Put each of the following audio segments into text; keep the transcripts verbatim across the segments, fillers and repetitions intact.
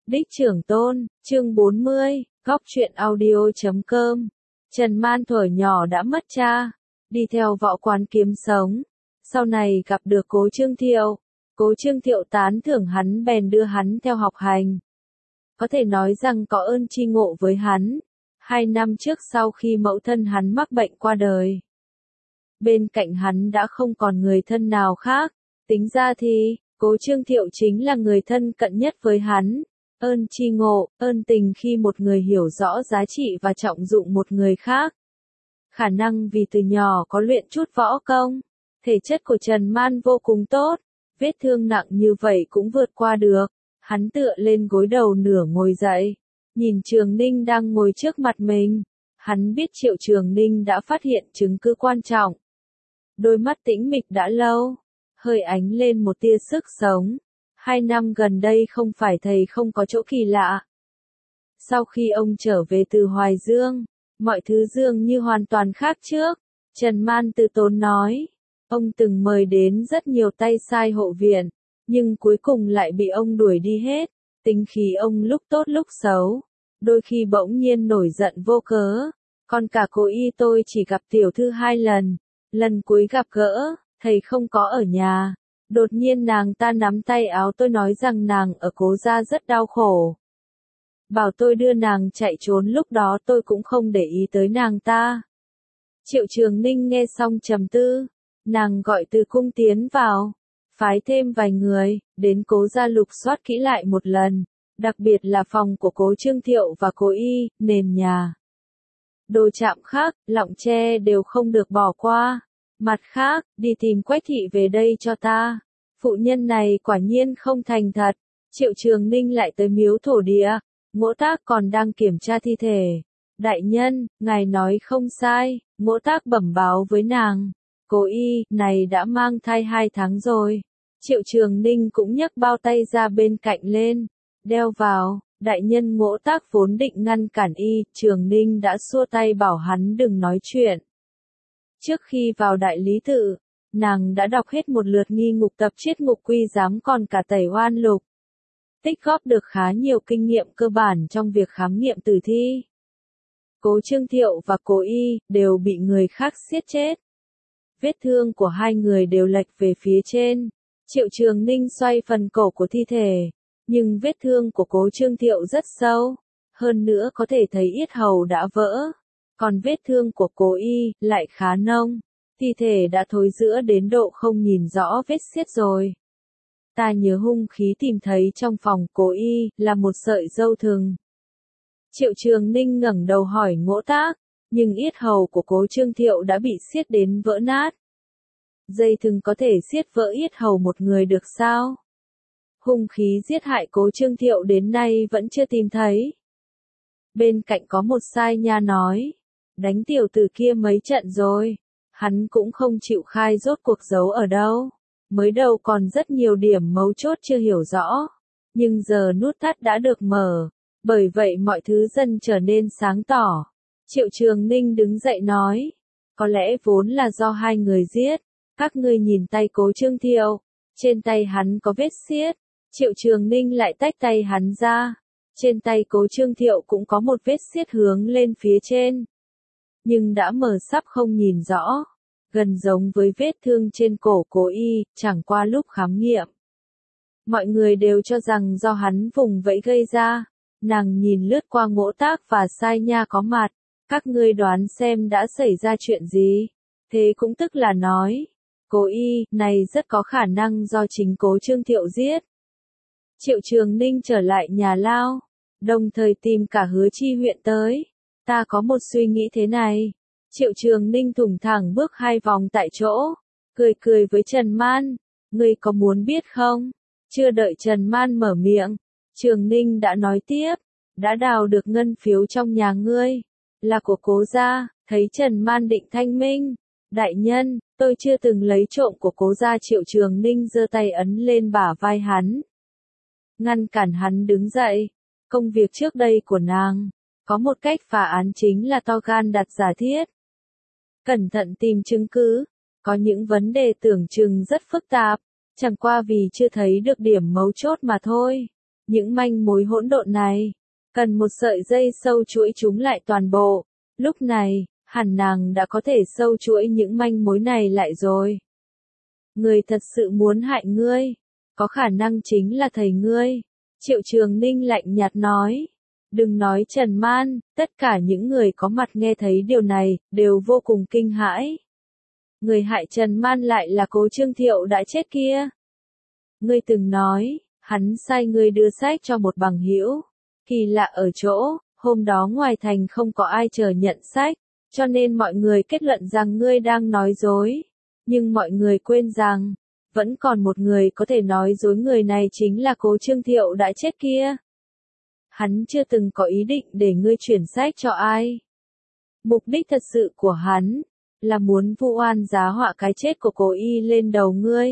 Đích Trưởng Tôn, chương bốn mươi, góc truyện audio chấm com. Trần Man thuở nhỏ đã mất cha, đi theo võ quán kiếm sống. Sau này gặp được Cố Trương Thiệu, Cố Trương Thiệu tán thưởng hắn bèn đưa hắn theo học hành. Có thể nói rằng có ơn tri ngộ với hắn. Hai năm trước sau khi mẫu thân hắn mắc bệnh qua đời, bên cạnh hắn đã không còn người thân nào khác. Tính ra thì, Cố Trương Thiệu chính là người thân cận nhất với hắn. Ơn tri ngộ, ơn tình khi một người hiểu rõ giá trị và trọng dụng một người khác. Khả năng vì từ nhỏ có luyện chút võ công, thể chất của Trần Man vô cùng tốt, vết thương nặng như vậy cũng vượt qua được. Hắn tựa lên gối đầu nửa ngồi dậy, nhìn Trường Ninh đang ngồi trước mặt mình. Hắn biết Triệu Trường Ninh đã phát hiện chứng cứ quan trọng. Đôi mắt tĩnh mịch đã lâu, hơi ánh lên một tia sức sống. Hai năm gần đây không phải thầy không có chỗ kỳ lạ. Sau khi ông trở về từ Hoài Dương, mọi thứ dường như hoàn toàn khác trước. Trần Man từ tốn nói, ông từng mời đến rất nhiều tay sai hộ viện, nhưng cuối cùng lại bị ông đuổi đi hết. Tính khí ông lúc tốt lúc xấu, đôi khi bỗng nhiên nổi giận vô cớ. Còn cả cô Y tôi chỉ gặp tiểu thư hai lần, lần cuối gặp gỡ, thầy không có ở nhà. Đột nhiên nàng ta nắm tay áo tôi nói rằng nàng ở Cố gia rất đau khổ. Bảo tôi đưa nàng chạy trốn, lúc đó tôi cũng không để ý tới nàng ta. Triệu Trường Ninh nghe xong trầm tư, nàng gọi Từ Cung tiến vào, phái thêm vài người, đến Cố gia lục soát kỹ lại một lần, đặc biệt là phòng của Cố Trương Thiệu và Cố Y, nền nhà. Đồ chạm khác, lọng tre đều không được bỏ qua. Mặt khác, đi tìm Quách thị về đây cho ta. Phụ nhân này quả nhiên không thành thật. Triệu Trường Ninh lại tới miếu thổ địa. Ngỗ Tác còn đang kiểm tra thi thể. Đại nhân, ngài nói không sai. Ngỗ Tác bẩm báo với nàng. Cố Y này đã mang thai hai tháng rồi. Triệu Trường Ninh cũng nhấc bao tay ra bên cạnh lên. Đeo vào. Đại nhân Ngỗ Tác vốn định ngăn cản Y. Trường Ninh đã xua tay bảo hắn đừng nói chuyện. Trước khi vào đại lý tự, nàng đã đọc hết một lượt nghi ngục tập chiết ngục quy giám còn cả tẩy oan lục. Tích góp được khá nhiều kinh nghiệm cơ bản trong việc khám nghiệm tử thi. Cố Trương Thiệu và Cố Y đều bị người khác giết chết. Vết thương của hai người đều lệch về phía trên. Triệu Trường Ninh xoay phần cổ của thi thể, nhưng vết thương của Cố Trương Thiệu rất sâu, hơn nữa có thể thấy yết hầu đã vỡ. Còn vết thương của Cố Y lại khá nông, thi thể đã thối rữa đến độ không nhìn rõ vết xiết rồi. Ta nhớ hung khí tìm thấy trong phòng Cố Y là một sợi dâu thừng. Triệu Trường Ninh ngẩng đầu hỏi Ngỗ Tác, nhưng yết hầu của Cố Trương Thiệu đã bị xiết đến vỡ nát. Dây thừng có thể xiết vỡ yết hầu một người được sao? Hung khí giết hại Cố Trương Thiệu đến nay vẫn chưa tìm thấy. Bên cạnh có một sai nha nói, đánh tiểu tử kia mấy trận rồi, hắn cũng không chịu khai rốt cuộc giấu ở đâu. Mới đầu còn rất nhiều điểm mấu chốt chưa hiểu rõ, nhưng giờ nút thắt đã được mở, bởi vậy mọi thứ dần trở nên sáng tỏ. Triệu Trường Ninh đứng dậy nói, có lẽ vốn là do hai người giết. Các ngươi nhìn tay Cố Trương Thiệu, trên tay hắn có vết xiết. Triệu Trường Ninh lại tách tay hắn ra, trên tay Cố Trương Thiệu cũng có một vết xiết hướng lên phía trên, nhưng đã mờ sắp không nhìn rõ, gần giống với vết thương trên cổ Cố Y, chẳng qua lúc khám nghiệm. Mọi người đều cho rằng do hắn vùng vẫy gây ra. Nàng nhìn lướt qua Ngỗ Tác và sai nha có mặt, các ngươi đoán xem đã xảy ra chuyện gì. Thế cũng tức là nói, Cố Y này rất có khả năng do chính Cố Trương Thiệu giết. Triệu Trường Ninh trở lại nhà lao, đồng thời tìm cả Hứa Chi huyện tới. Ta có một suy nghĩ thế này. Triệu Trường Ninh thủng thẳng bước hai vòng tại chỗ, cười cười với Trần Man. Ngươi có muốn biết không? Chưa đợi Trần Man mở miệng, Trường Ninh đã nói tiếp. Đã đào được ngân phiếu trong nhà ngươi, là của Cố gia. Thấy Trần Man định thanh minh. Đại nhân, tôi chưa từng lấy trộm của Cố gia. Triệu Trường Ninh giơ tay ấn lên bả vai hắn, ngăn cản hắn đứng dậy. Công việc trước đây của nàng, có một cách phá án chính là to gan đặt giả thiết. Cẩn thận tìm chứng cứ, có những vấn đề tưởng chừng rất phức tạp, chẳng qua vì chưa thấy được điểm mấu chốt mà thôi. Những manh mối hỗn độn này, cần một sợi dây sâu chuỗi chúng lại toàn bộ. Lúc này, hẳn nàng đã có thể sâu chuỗi những manh mối này lại rồi. Người thật sự muốn hại ngươi, có khả năng chính là thầy ngươi. Triệu Trường Ninh lạnh nhạt nói. Đừng nói Trần Man, tất cả những người có mặt nghe thấy điều này, đều vô cùng kinh hãi. Người hại Trần Man lại là Cố Trương Thiệu đã chết kia. Ngươi từng nói, hắn sai ngươi đưa sách cho một bằng hữu. Kỳ lạ ở chỗ, hôm đó ngoài thành không có ai chờ nhận sách, cho nên mọi người kết luận rằng ngươi đang nói dối. Nhưng mọi người quên rằng, vẫn còn một người có thể nói dối, người này chính là Cố Trương Thiệu đã chết kia. Hắn chưa từng có ý định để ngươi chuyển sách cho ai. Mục đích thật sự của hắn, là muốn vu oan giá họa cái chết của Cố Y lên đầu ngươi.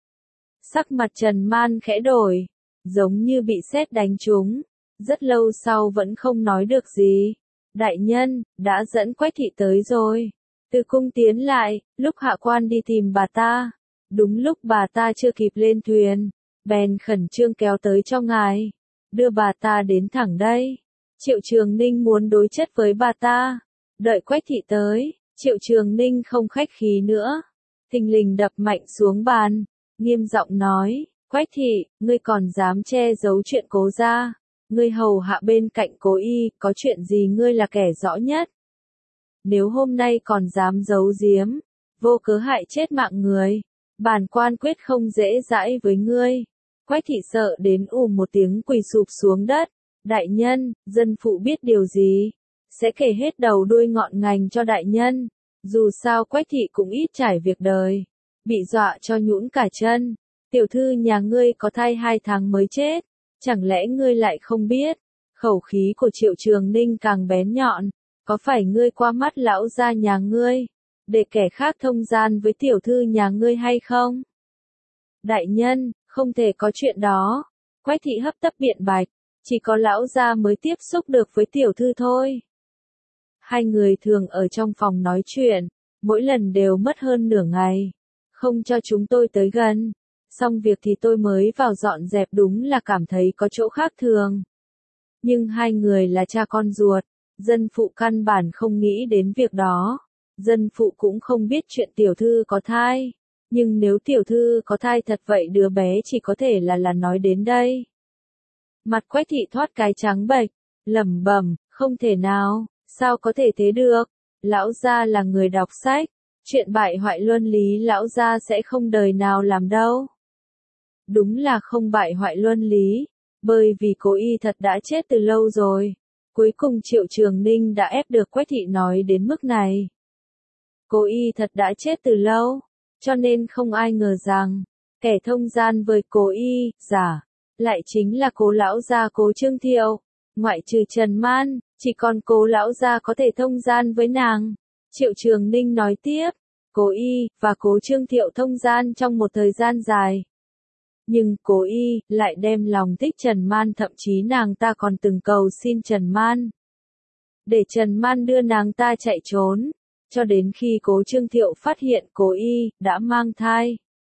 Sắc mặt Trần Man khẽ đổi, giống như bị sét đánh trúng, rất lâu sau vẫn không nói được gì. Đại nhân, đã dẫn Quách thị tới rồi. Từ cung tiến lại, lúc hạ quan đi tìm bà ta. Đúng lúc bà ta chưa kịp lên thuyền, bèn khẩn trương kéo tới cho ngài. Đưa bà ta đến thẳng đây. Triệu Trường Ninh muốn đối chất với bà ta. Đợi Quách thị tới, Triệu Trường Ninh không khách khí nữa. Thình lình đập mạnh xuống bàn, nghiêm giọng nói, Quách thị, ngươi còn dám che giấu chuyện Cố gia. Ngươi hầu hạ bên cạnh Cố Y, có chuyện gì ngươi là kẻ rõ nhất. Nếu hôm nay còn dám giấu giếm, vô cớ hại chết mạng người, bản quan quyết không dễ dãi với ngươi. Quách thị sợ đến ù một tiếng quỳ sụp xuống đất. Đại nhân, dân phụ biết điều gì, sẽ kể hết đầu đuôi ngọn ngành cho đại nhân. Dù sao Quách thị cũng ít trải việc đời, bị dọa cho nhũn cả chân. Tiểu thư nhà ngươi có thai hai tháng mới chết, chẳng lẽ ngươi lại không biết? Khẩu khí của Triệu Trường Ninh càng bén nhọn. Có phải ngươi qua mắt lão gia nhà ngươi, để kẻ khác thông gian với tiểu thư nhà ngươi hay không? Đại nhân, không thể có chuyện đó. Quách thị hấp tấp biện bạch, chỉ có lão gia mới tiếp xúc được với tiểu thư thôi. Hai người thường ở trong phòng nói chuyện, mỗi lần đều mất hơn nửa ngày, không cho chúng tôi tới gần. Xong việc thì tôi mới vào dọn dẹp, đúng là cảm thấy có chỗ khác thường. Nhưng hai người là cha con ruột, dân phụ căn bản không nghĩ đến việc đó. Dân phụ cũng không biết chuyện tiểu thư có thai. Nhưng nếu tiểu thư có thai thật vậy đứa bé chỉ có thể là là nói đến đây. Mặt Quách thị thoát cái trắng bệch, lẩm bẩm, không thể nào, sao có thể thế được? Lão gia là người đọc sách, chuyện bại hoại luân lý lão gia sẽ không đời nào làm đâu. Đúng là không bại hoại luân lý, bởi vì Cố Y thật đã chết từ lâu rồi. Cuối cùng Triệu Trường Ninh đã ép được Quách thị nói đến mức này. Cố Y thật đã chết từ lâu, cho nên không ai ngờ rằng, kẻ thông gian với Cố Y, giả, lại chính là Cố lão gia Cố Trương Thiệu. Ngoại trừ Trần Man, chỉ còn Cố lão gia có thể thông gian với nàng. Triệu Trường Ninh nói tiếp, Cố Y và Cố Trương Thiệu thông gian trong một thời gian dài. Nhưng Cố Y lại đem lòng thích Trần Man, thậm chí nàng ta còn từng cầu xin Trần Man, để Trần Man đưa nàng ta chạy trốn, cho đến khi Cố Trương Thiệu phát hiện Cố Y đã mang thai.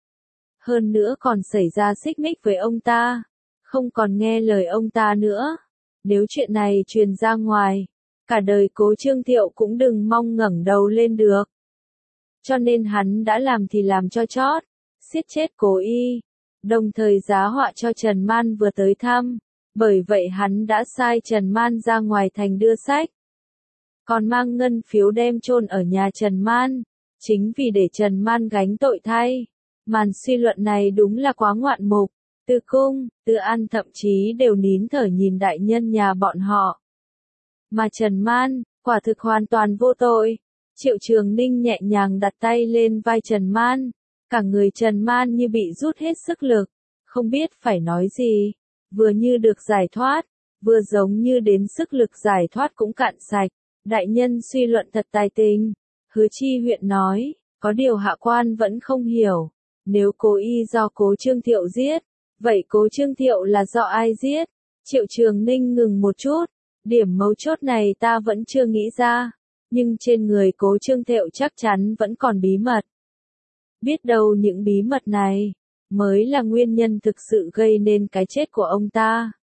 Hơn nữa còn xảy ra xích mích với ông ta, không còn nghe lời ông ta nữa. Nếu chuyện này truyền ra ngoài, cả đời Cố Trương Thiệu cũng đừng mong ngẩng đầu lên được. Cho nên hắn đã làm thì làm cho chót, siết chết Cố Y, đồng thời giá họa cho Trần Man vừa tới thăm. Bởi vậy hắn đã sai Trần Man ra ngoài thành đưa sách, còn mang ngân phiếu đem chôn ở nhà Trần Man, chính vì để Trần Man gánh tội thay. Màn suy luận này đúng là quá ngoạn mục. Từ cung, Từ An thậm chí đều nín thở nhìn đại nhân nhà bọn họ. Mà Trần Man, quả thực hoàn toàn vô tội. Triệu Trường Ninh nhẹ nhàng đặt tay lên vai Trần Man, cả người Trần Man như bị rút hết sức lực, không biết phải nói gì, vừa như được giải thoát, vừa giống như đến sức lực giải thoát cũng cạn sạch. Đại nhân suy luận thật tài tình. Hứa Chi huyện nói, có điều hạ quan vẫn không hiểu, nếu Cố Y do Cố Trương Thiệu giết, vậy Cố Trương Thiệu là do ai giết? Triệu Trường Ninh ngừng một chút, điểm mấu chốt này ta vẫn chưa nghĩ ra, nhưng trên người Cố Trương Thiệu chắc chắn vẫn còn bí mật. Biết đâu những bí mật này mới là nguyên nhân thực sự gây nên cái chết của ông ta.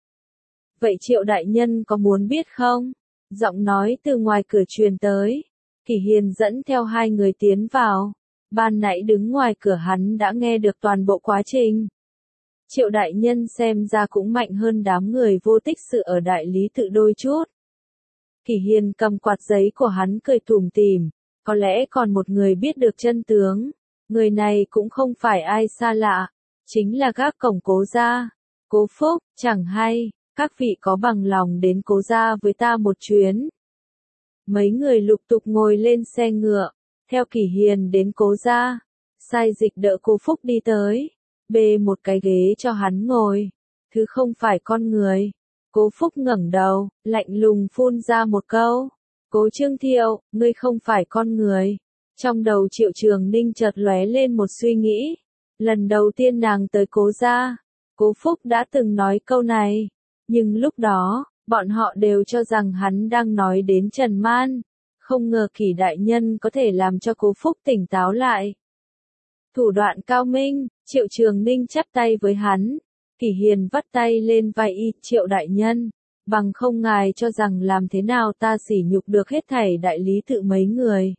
Vậy Triệu đại nhân có muốn biết không? Giọng nói từ ngoài cửa truyền tới. Kỷ Hiền dẫn theo hai người tiến vào. Ban nãy đứng ngoài cửa hắn đã nghe được toàn bộ quá trình. Triệu đại nhân xem ra cũng mạnh hơn đám người vô tích sự ở đại lý tự đôi chút. Kỷ Hiền cầm quạt giấy của hắn cười tủm tỉm, có lẽ còn một người biết được chân tướng. Người này cũng không phải ai xa lạ, chính là gác cổng Cố gia. Cố Phúc, chẳng hay, các vị có bằng lòng đến Cố gia với ta một chuyến. Mấy người lục tục ngồi lên xe ngựa, theo Kỷ Hiền đến Cố gia. Sai dịch đỡ Cố Phúc đi tới, bê một cái ghế cho hắn ngồi. Thứ không phải con người. Cố Phúc ngẩng đầu, lạnh lùng phun ra một câu. Cố Trương Thiệu, ngươi không phải con người. Trong đầu Triệu Trường Ninh chợt lóe lên một suy nghĩ. Lần đầu tiên nàng tới Cố gia, Cố Phúc đã từng nói câu này. Nhưng lúc đó, bọn họ đều cho rằng hắn đang nói đến Trần Man. Không ngờ Kỷ đại nhân có thể làm cho Cố Phúc tỉnh táo lại. Thủ đoạn cao minh, Triệu Trường Ninh chắp tay với hắn. Kỷ Hiền vắt tay lên vai y, Triệu đại nhân, bằng không ngài cho rằng làm thế nào ta sỉ nhục được hết thảy đại lý tự mấy người.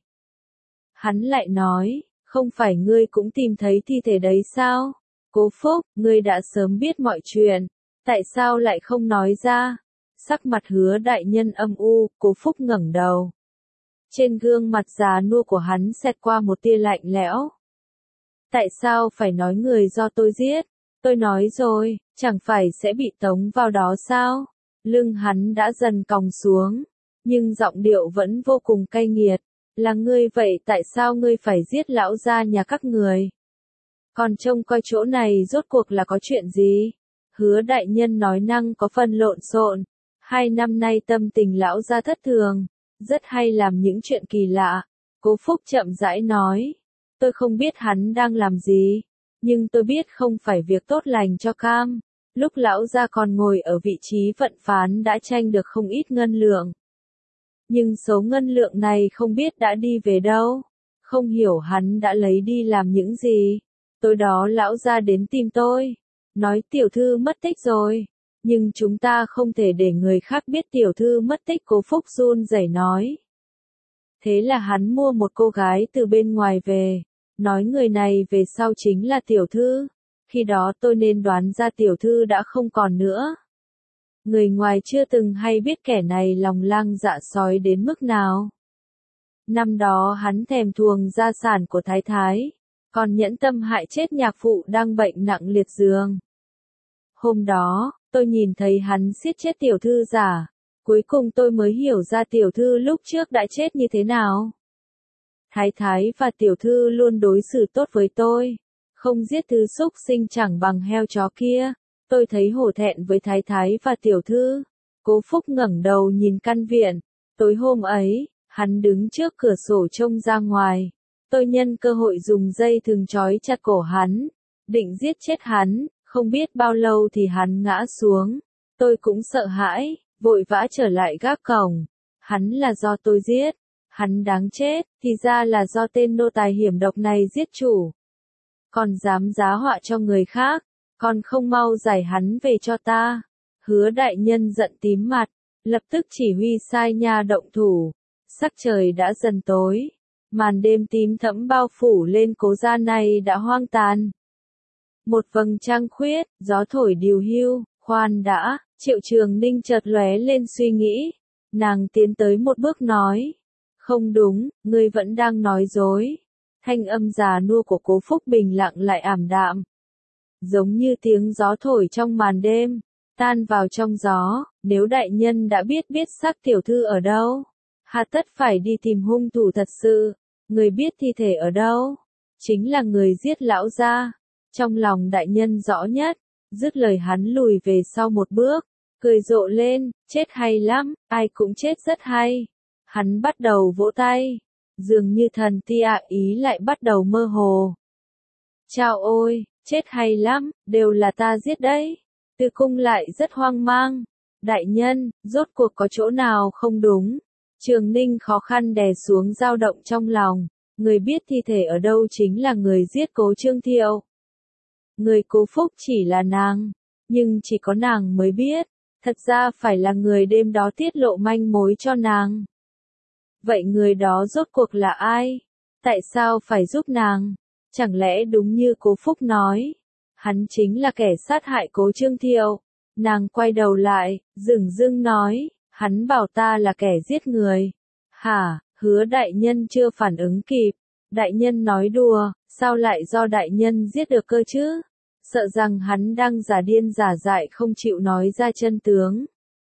Hắn lại nói, không phải ngươi cũng tìm thấy thi thể đấy sao? Cố Phúc, ngươi đã sớm biết mọi chuyện, tại sao lại không nói ra? Sắc mặt Hứa đại nhân âm u, Cố Phúc ngẩng đầu. Trên gương mặt già nua của hắn xẹt qua một tia lạnh lẽo. Tại sao phải nói người do tôi giết? Tôi nói rồi, chẳng phải sẽ bị tống vào đó sao? Lưng hắn đã dần còng xuống, nhưng giọng điệu vẫn vô cùng cay nghiệt. Là ngươi vậy tại sao ngươi phải giết lão gia nhà các người? Còn trông coi chỗ này rốt cuộc là có chuyện gì? Hứa đại nhân nói năng có phần lộn xộn. Hai năm nay tâm tình lão gia thất thường, rất hay làm những chuyện kỳ lạ. Cố Phúc chậm rãi nói. Tôi không biết hắn đang làm gì, nhưng tôi biết không phải việc tốt lành cho Cam. Lúc lão gia còn ngồi ở vị trí vận phán đã tranh được không ít ngân lượng. Nhưng số ngân lượng này không biết đã đi về đâu. Không hiểu hắn đã lấy đi làm những gì. Tối đó lão gia đến tìm tôi, nói tiểu thư mất tích rồi. Nhưng chúng ta không thể để người khác biết tiểu thư mất tích, Cố Phúc run rẩy nói. Thế là hắn mua một cô gái từ bên ngoài về, nói người này về sau chính là tiểu thư. Khi đó tôi nên đoán ra tiểu thư đã không còn nữa. Người ngoài chưa từng hay biết kẻ này lòng lang dạ sói đến mức nào. Năm đó hắn thèm thuồng gia sản của Thái Thái, còn nhẫn tâm hại chết nhạc phụ đang bệnh nặng liệt giường. Hôm đó, tôi nhìn thấy hắn giết chết tiểu thư giả, cuối cùng tôi mới hiểu ra tiểu thư lúc trước đã chết như thế nào. Thái Thái và tiểu thư luôn đối xử tốt với tôi, không giết thứ súc sinh chẳng bằng heo chó kia. Tôi thấy hổ thẹn với Thái Thái và tiểu thư. Cố Phúc ngẩng đầu nhìn căn viện. Tối hôm ấy, hắn đứng trước cửa sổ trông ra ngoài. Tôi nhân cơ hội dùng dây thừng trói chặt cổ hắn, định giết chết hắn. Không biết bao lâu thì hắn ngã xuống. Tôi cũng sợ hãi, vội vã trở lại gác cổng. Hắn là do tôi giết. Hắn đáng chết, thì ra là do tên nô tài hiểm độc này giết chủ. Còn dám giá họa cho người khác, còn không mau giải hắn về cho ta. Hứa đại nhân giận tím mặt, lập tức chỉ huy sai nha động thủ. Sắc trời đã dần tối, màn đêm tím thẫm bao phủ lên Cố gia này đã hoang tàn. Một vầng trăng khuyết, gió thổi điều hiu, khoan đã, Triệu Trường Ninh chợt lóe lên suy nghĩ. Nàng tiến tới một bước nói. Không đúng, ngươi vẫn đang nói dối. Thanh âm già nua của Cố Phúc bình lặng lại ảm đạm. Giống như tiếng gió thổi trong màn đêm, tan vào trong gió. Nếu đại nhân đã biết biết xác tiểu thư ở đâu, hà tất phải đi tìm hung thủ thật sự. Người biết thi thể ở đâu, chính là người giết lão gia. Trong lòng đại nhân rõ nhất. Dứt lời hắn lùi về sau một bước, cười rộ lên, chết hay lắm, ai cũng chết rất hay. Hắn bắt đầu vỗ tay, dường như thần tia ý lại bắt đầu mơ hồ. Chao ôi, chết hay lắm, đều là ta giết đấy. Từ cung lại rất hoang mang. Đại nhân, rốt cuộc có chỗ nào không đúng? Trường Ninh khó khăn đè xuống dao động trong lòng. Người biết thi thể ở đâu chính là người giết Cố Trương Thiệu. Người Cố Phúc chỉ là nàng, nhưng chỉ có nàng mới biết. thật ra phải là người đêm đó tiết lộ manh mối cho nàng. Vậy người đó rốt cuộc là ai? Tại sao phải giúp nàng? Chẳng lẽ đúng như Cố Phúc nói, hắn chính là kẻ sát hại Cố Trương Thiệu? Nàng quay đầu lại, dửng dưng nói, hắn bảo ta là kẻ giết người. Hả? Hứa đại nhân chưa phản ứng kịp. Đại nhân nói đùa, sao lại do đại nhân giết được cơ chứ? Sợ rằng hắn đang giả điên giả dại không chịu nói ra chân tướng.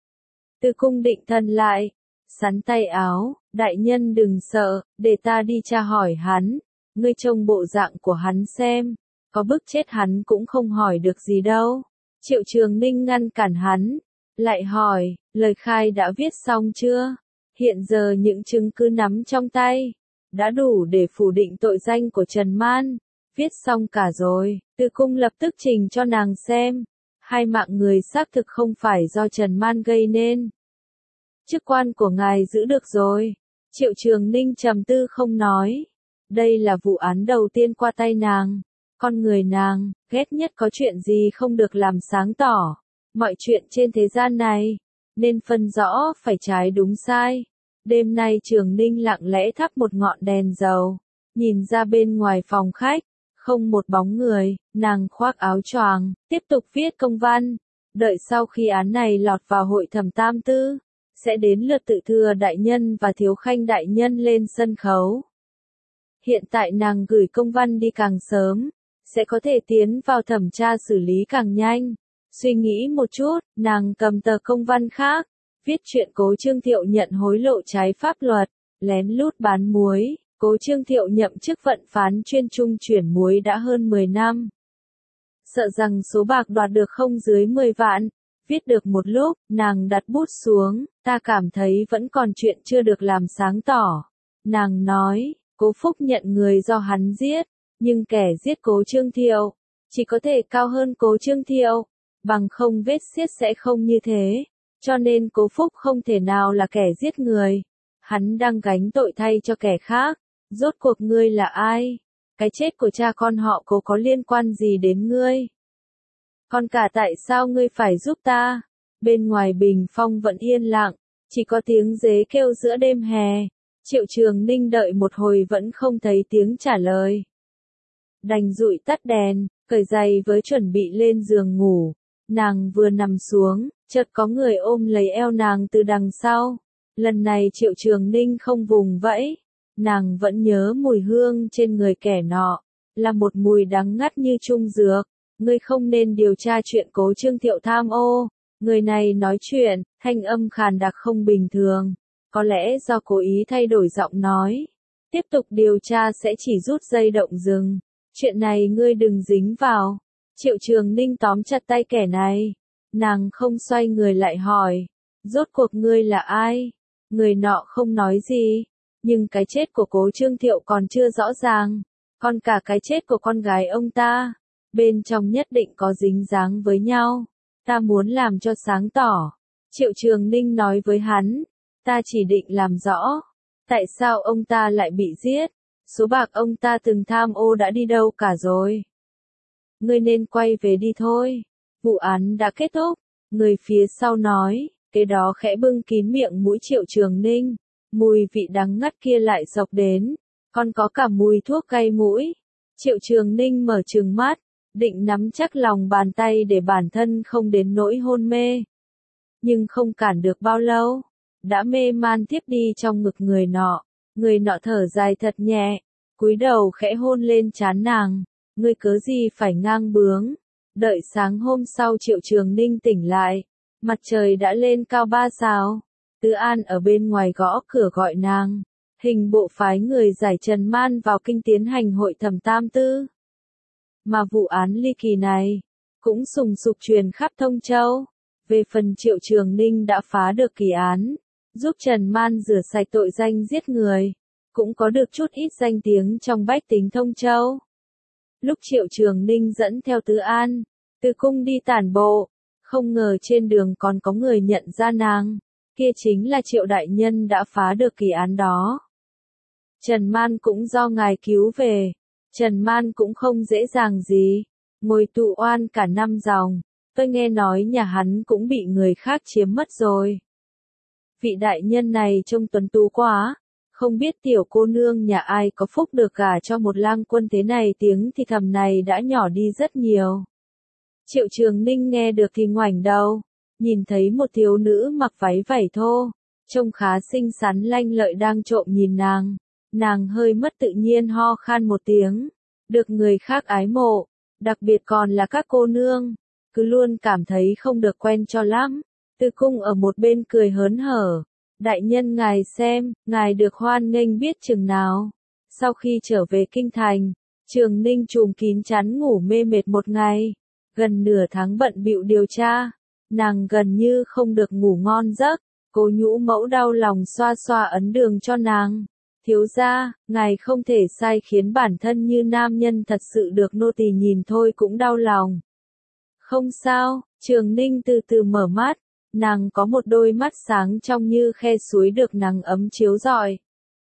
Từ Cung định thần lại, sắn tay áo, đại nhân đừng sợ, để ta đi tra hỏi hắn. Ngươi trông bộ dạng của hắn xem, có bức chết hắn cũng không hỏi được gì đâu. Triệu Trường Ninh ngăn cản hắn, lại hỏi, lời khai đã viết xong chưa? Hiện giờ những chứng cứ nắm trong tay, đã đủ để phủ định tội danh của Trần Man. Viết xong cả rồi, Từ Cung lập tức trình cho nàng xem. Hai mạng người xác thực không phải do Trần Man gây nên. Chức quan của ngài giữ được rồi. Triệu Trường Ninh trầm tư không nói. Đây là vụ án đầu tiên qua tay nàng. Con người nàng, ghét nhất có chuyện gì không được làm sáng tỏ. Mọi chuyện trên thế gian này, nên phân rõ phải trái đúng sai. Đêm nay Trường Ninh lặng lẽ thắp một ngọn đèn dầu. Nhìn ra bên ngoài phòng khách, không một bóng người, nàng khoác áo choàng, tiếp tục viết công văn. Đợi sau khi án này lọt vào hội thẩm tam tư, sẽ đến lượt Tự Thừa đại nhân và Thiếu Khanh đại nhân lên sân khấu. Hiện tại nàng gửi công văn đi càng sớm, sẽ có thể tiến vào thẩm tra xử lý càng nhanh. Suy nghĩ một chút, nàng cầm tờ công văn khác, viết chuyện Cố Trương Thiệu nhận hối lộ trái pháp luật, lén lút bán muối. Cố Trương Thiệu nhậm chức vận phán chuyên trung chuyển muối đã hơn mười năm. Sợ rằng số bạc đoạt được không dưới mười vạn. Viết được một lúc, nàng đặt bút xuống, ta cảm thấy vẫn còn chuyện chưa được làm sáng tỏ. Nàng nói, Cố Phúc nhận người do hắn giết, nhưng kẻ giết Cố Trương Thiệu, chỉ có thể cao hơn Cố Trương Thiệu, bằng không vết xiết sẽ không như thế. Cho nên Cố Phúc không thể nào là kẻ giết người. Hắn đang gánh tội thay cho kẻ khác. Rốt cuộc ngươi là ai? Cái chết của cha con họ Cố có liên quan gì đến ngươi? Còn cả tại sao ngươi phải giúp ta? Bên ngoài bình phong vẫn yên lặng, chỉ có tiếng dế kêu giữa đêm hè. Triệu Trường Ninh đợi một hồi vẫn không thấy tiếng trả lời. Đành dụi tắt đèn, cởi giày với chuẩn bị lên giường ngủ. Nàng vừa nằm xuống, chợt có người ôm lấy eo nàng từ đằng sau. Lần này Triệu Trường Ninh không vùng vẫy. Nàng vẫn nhớ mùi hương trên người kẻ nọ, là một mùi đắng ngắt như trung dược. Ngươi không nên điều tra chuyện Cố Trương Thiệu tham ô. Người này nói chuyện, thanh âm khàn đặc không bình thường. Có lẽ do cố ý thay đổi giọng nói. Tiếp tục điều tra sẽ chỉ rút dây động rừng. Chuyện này ngươi đừng dính vào. Triệu Trường Ninh tóm chặt tay kẻ này. Nàng không xoay người lại hỏi. Rốt cuộc ngươi là ai? Người nọ không nói gì. Nhưng cái chết của Cố Trương Thiệu còn chưa rõ ràng. Còn cả cái chết của con gái ông ta, bên trong nhất định có dính dáng với nhau. Ta muốn làm cho sáng tỏ. Triệu Trường Ninh nói với hắn. Ta chỉ định làm rõ. Tại sao ông ta lại bị giết? Số bạc ông ta từng tham ô đã đi đâu cả rồi? Ngươi nên quay về đi thôi. Vụ án đã kết thúc. Người phía sau nói. Cái đó khẽ bưng kín miệng mũi Triệu Trường Ninh. Mùi vị đắng ngắt kia lại dọc đến. Còn có cả mùi thuốc cay mũi. Triệu Trường Ninh mở trừng mắt. Định nắm chắc lòng bàn tay để bản thân không đến nỗi hôn mê. Nhưng không cản được bao lâu. Đã mê man tiếp đi trong ngực người nọ. Người nọ thở dài thật nhẹ. Cúi đầu khẽ hôn lên trán nàng. Ngươi cớ gì phải ngang bướng. Đợi sáng hôm sau Triệu Trường Ninh tỉnh lại. Mặt trời đã lên cao ba sào. Tứ An ở bên ngoài gõ cửa gọi nàng. Hình bộ phái người giải Trần Man vào kinh tiến hành hội thẩm tam tư. Mà vụ án ly kỳ này, cũng sùng sục truyền khắp Thông Châu. Về phần Triệu Trường Ninh đã phá được kỳ án, giúp Trần Man rửa sạch tội danh giết người, cũng có được chút ít danh tiếng trong bách tính Thông Châu. Lúc Triệu Trường Ninh dẫn theo Tứ An, từ cung đi tản bộ, không ngờ trên đường còn có người nhận ra nàng, kia chính là Triệu đại nhân đã phá được kỳ án đó. Trần Man cũng do ngài cứu về. Trần Man cũng không dễ dàng gì, ngồi tù oan cả năm dòng, Tôi nghe nói nhà hắn cũng bị người khác chiếm mất rồi. Vị đại nhân này trông tuấn tú quá, không biết tiểu cô nương nhà ai có phúc được gả cho một lang quân thế này. Tiếng thì thầm này đã nhỏ đi rất nhiều. Triệu Trường Ninh nghe được thì ngoảnh đầu, nhìn thấy một thiếu nữ mặc váy vảy thô, trông khá xinh xắn lanh lợi đang trộm nhìn nàng. Nàng hơi mất tự nhiên ho khan một tiếng, được người khác ái mộ, đặc biệt còn là các cô nương, cứ luôn cảm thấy không được quen cho lắm. Tư Cung ở một bên cười hớn hở, đại nhân ngài xem, ngài được hoan nghênh biết chừng nào. Sau khi trở về kinh thành, Trường Ninh trùm kín chắn ngủ mê mệt một ngày, gần nửa tháng bận bịu điều tra, nàng gần như không được ngủ ngon giấc. Cố Nhũ Mẫu đau lòng xoa xoa ấn đường cho nàng. Thiếu gia, ngài không thể sai khiến bản thân như nam nhân thật sự được nô tỳ nhìn thôi cũng đau lòng. Không sao, Trường Ninh từ từ mở mắt, nàng có một đôi mắt sáng trong như khe suối được nắng ấm chiếu rọi.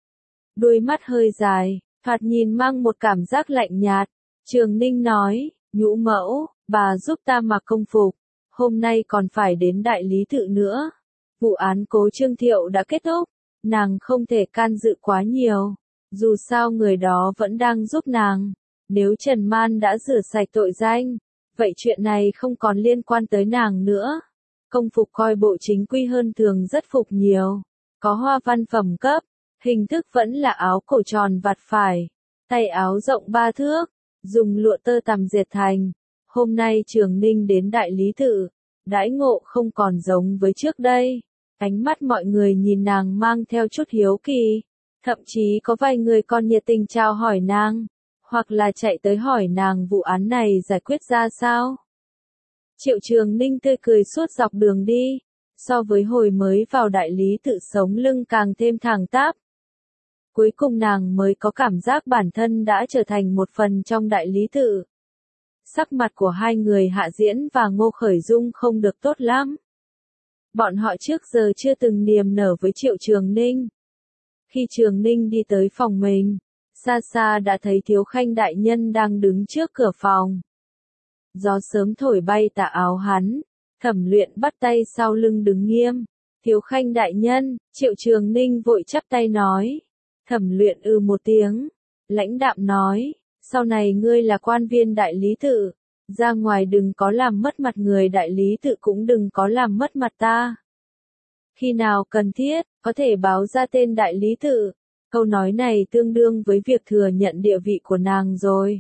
Đôi mắt hơi dài, thoạt nhìn mang một cảm giác lạnh nhạt. Trường Ninh nói, Nhũ Mẫu, bà giúp ta mặc công phục, hôm nay còn phải đến đại lý tự nữa. Vụ án Cố Trương Thiệu đã kết thúc, nàng không thể can dự quá nhiều, dù sao người đó vẫn đang giúp nàng. Nếu Trần Man đã rửa sạch tội danh, vậy chuyện này không còn liên quan tới nàng nữa. Công phục coi bộ chính quy hơn thường rất phục nhiều, có hoa văn phẩm cấp, hình thức vẫn là áo cổ tròn vạt phải, tay áo rộng ba thước, dùng lụa tơ tằm dệt thành. Hôm nay Trường Ninh đến đại lý tự, đãi ngộ không còn giống với trước đây. Ánh mắt mọi người nhìn nàng mang theo chút hiếu kỳ, thậm chí có vài người còn nhiệt tình chào hỏi nàng, hoặc là chạy tới hỏi nàng vụ án này giải quyết ra sao. Triệu Trường Ninh tươi cười suốt dọc đường đi, so với hồi mới vào đại lý tự sống lưng càng thêm thẳng tắp. Cuối cùng nàng mới có cảm giác bản thân đã trở thành một phần trong đại lý tự. Sắc mặt của hai người Hạ Diễn và Ngô Khởi Dung không được tốt lắm. Bọn họ trước giờ chưa từng niềm nở với Triệu Trường Ninh. Khi Trường Ninh đi tới phòng mình, xa xa đã thấy Thiếu Khanh đại nhân đang đứng trước cửa phòng. Gió sớm thổi bay tà áo hắn, Thẩm Luyện bắt tay sau lưng đứng nghiêm. Thiếu Khanh đại nhân, Triệu Trường Ninh vội chắp tay nói. Thẩm Luyện ư một tiếng, lãnh đạm nói, sau này ngươi là quan viên đại lý tự, ra ngoài đừng có làm mất mặt người đại lý tự cũng đừng có làm mất mặt ta. Khi nào cần thiết, có thể báo ra tên đại lý tự. Câu nói này tương đương với việc thừa nhận địa vị của nàng rồi.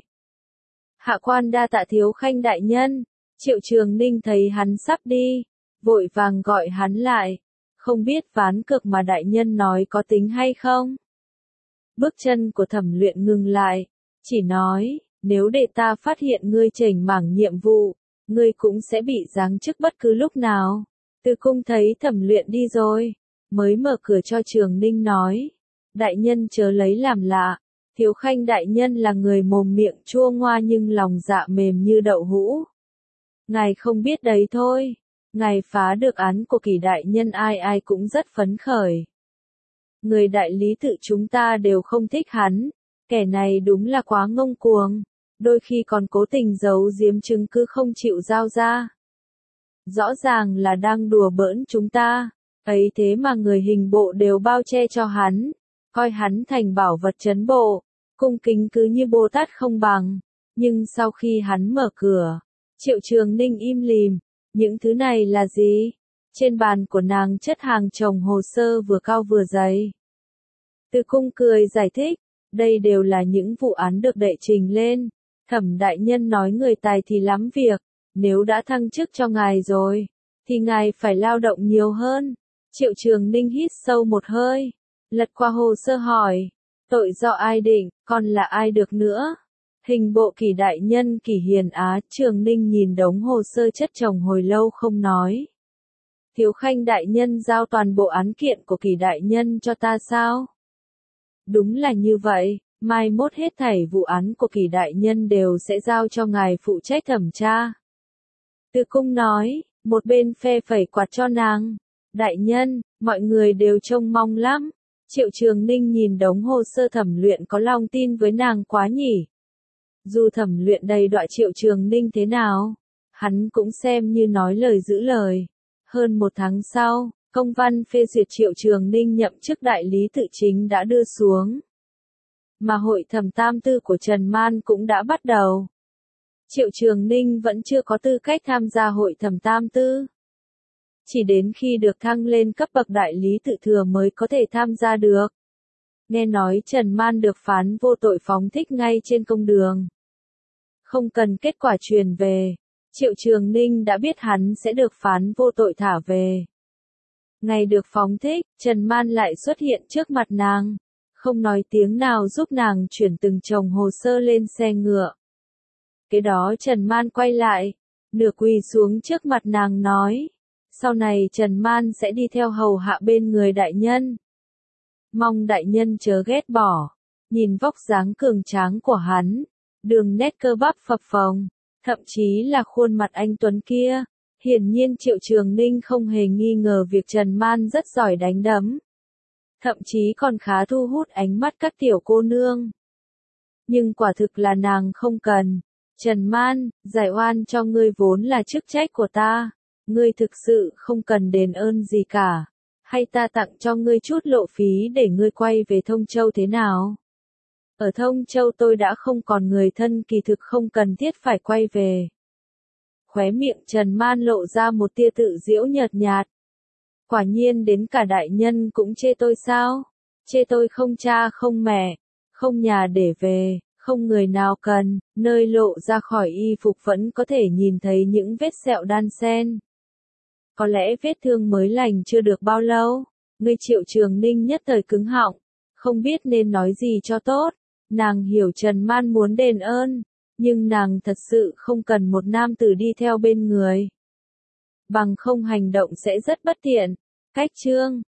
Hạ quan đa tạ Thiếu Khanh đại nhân. Triệu Trường Ninh thấy hắn sắp đi, vội vàng gọi hắn lại. Không biết ván cược mà đại nhân nói có tính hay không? Bước chân của Thẩm Luyện ngừng lại, chỉ nói, nếu để ta phát hiện ngươi chểnh mảng nhiệm vụ, ngươi cũng sẽ bị giáng chức bất cứ lúc nào. Từ Cung thấy Thẩm Luyện đi rồi, mới mở cửa cho Trường Ninh nói, đại nhân chớ lấy làm lạ, Thiếu Khanh đại nhân là người mồm miệng chua ngoa nhưng lòng dạ mềm như đậu hũ. Ngài không biết đấy thôi, ngài phá được án của Kỷ đại nhân ai ai cũng rất phấn khởi. Người đại lý tự chúng ta đều không thích hắn, kẻ này đúng là quá ngông cuồng, đôi khi còn cố tình giấu giếm chứng cứ không chịu giao ra. Rõ ràng là đang đùa bỡn chúng ta, ấy thế mà người hình bộ đều bao che cho hắn, coi hắn thành bảo vật trấn bộ, cung kính cứ như Bồ Tát không bằng. Nhưng sau khi hắn mở cửa, Triệu Trường Ninh im lìm, những thứ này là gì? Trên bàn của nàng chất hàng chồng hồ sơ vừa cao vừa dày. Từ Cung cười giải thích, đây đều là những vụ án được đệ trình lên. Thẩm đại nhân nói người tài thì lắm việc, nếu đã thăng chức cho ngài rồi, thì ngài phải lao động nhiều hơn. Triệu Trường Ninh hít sâu một hơi, lật qua hồ sơ hỏi, tội do ai định, còn là ai được nữa? Hình bộ Kỷ đại nhân Kỷ Hiền Á. Trường Ninh nhìn đống hồ sơ chất chồng hồi lâu không nói. Thiếu Khanh đại nhân giao toàn bộ án kiện của Kỷ đại nhân cho ta sao? Đúng là như vậy, mai mốt hết thảy vụ án của Kỷ đại nhân đều sẽ giao cho ngài phụ trách thẩm tra. Từ Cung nói, một bên phe phẩy quạt cho nàng. Đại nhân, mọi người đều trông mong lắm. Triệu Trường Ninh nhìn đống hồ sơ Thẩm Luyện có lòng tin với nàng quá nhỉ. Dù Thẩm Luyện đầy đọa Triệu Trường Ninh thế nào, Hắn cũng xem như nói lời giữ lời. Hơn một tháng sau, công văn phê duyệt Triệu Trường Ninh nhậm chức đại lý tự chính đã đưa xuống. Mà hội thẩm tam tư của Trần Man cũng đã bắt đầu. Triệu Trường Ninh vẫn chưa có tư cách tham gia hội thẩm tam tư. Chỉ đến khi được thăng lên cấp bậc đại lý tự thừa mới có thể tham gia được. Nghe nói Trần Man được phán vô tội phóng thích ngay trên công đường. Không cần kết quả truyền về, Triệu Trường Ninh đã biết hắn sẽ được phán vô tội thả về. Ngày được phóng thích, Trần Man lại xuất hiện trước mặt nàng, không nói tiếng nào giúp nàng chuyển từng chồng hồ sơ lên xe ngựa. Kế đó Trần Man quay lại, nửa quỳ xuống trước mặt nàng nói, sau này Trần Man sẽ đi theo hầu hạ bên người đại nhân. Mong đại nhân chớ ghét bỏ. Nhìn vóc dáng cường tráng của hắn, đường nét cơ bắp phập phồng, thậm chí là khuôn mặt anh tuấn kia, hiển nhiên Triệu Trường Ninh không hề nghi ngờ việc Trần Man rất giỏi đánh đấm. Thậm chí còn khá thu hút ánh mắt các tiểu cô nương. Nhưng quả thực là nàng không cần. Trần Man, giải oan cho ngươi vốn là chức trách của ta. Ngươi thực sự không cần đền ơn gì cả. Hay ta tặng cho ngươi chút lộ phí để ngươi quay về Thông Châu thế nào? Ở Thông Châu tôi đã không còn người thân, kỳ thực không cần thiết phải quay về. Khóe miệng Trần Man lộ ra một tia tự giễu nhợt nhạt. Quả nhiên đến cả đại nhân cũng chê tôi sao? Chê tôi không cha không mẹ, không nhà để về, không người nào cần, nơi lộ ra khỏi y phục vẫn có thể nhìn thấy những vết sẹo đan xen. Có lẽ vết thương mới lành chưa được bao lâu, người Triệu Trường Ninh nhất thời cứng họng, không biết nên nói gì cho tốt. Nàng hiểu Trần Man muốn đền ơn, nhưng nàng thật sự không cần một nam tử đi theo bên người. Bằng không hành động sẽ rất bất tiện. Cách chương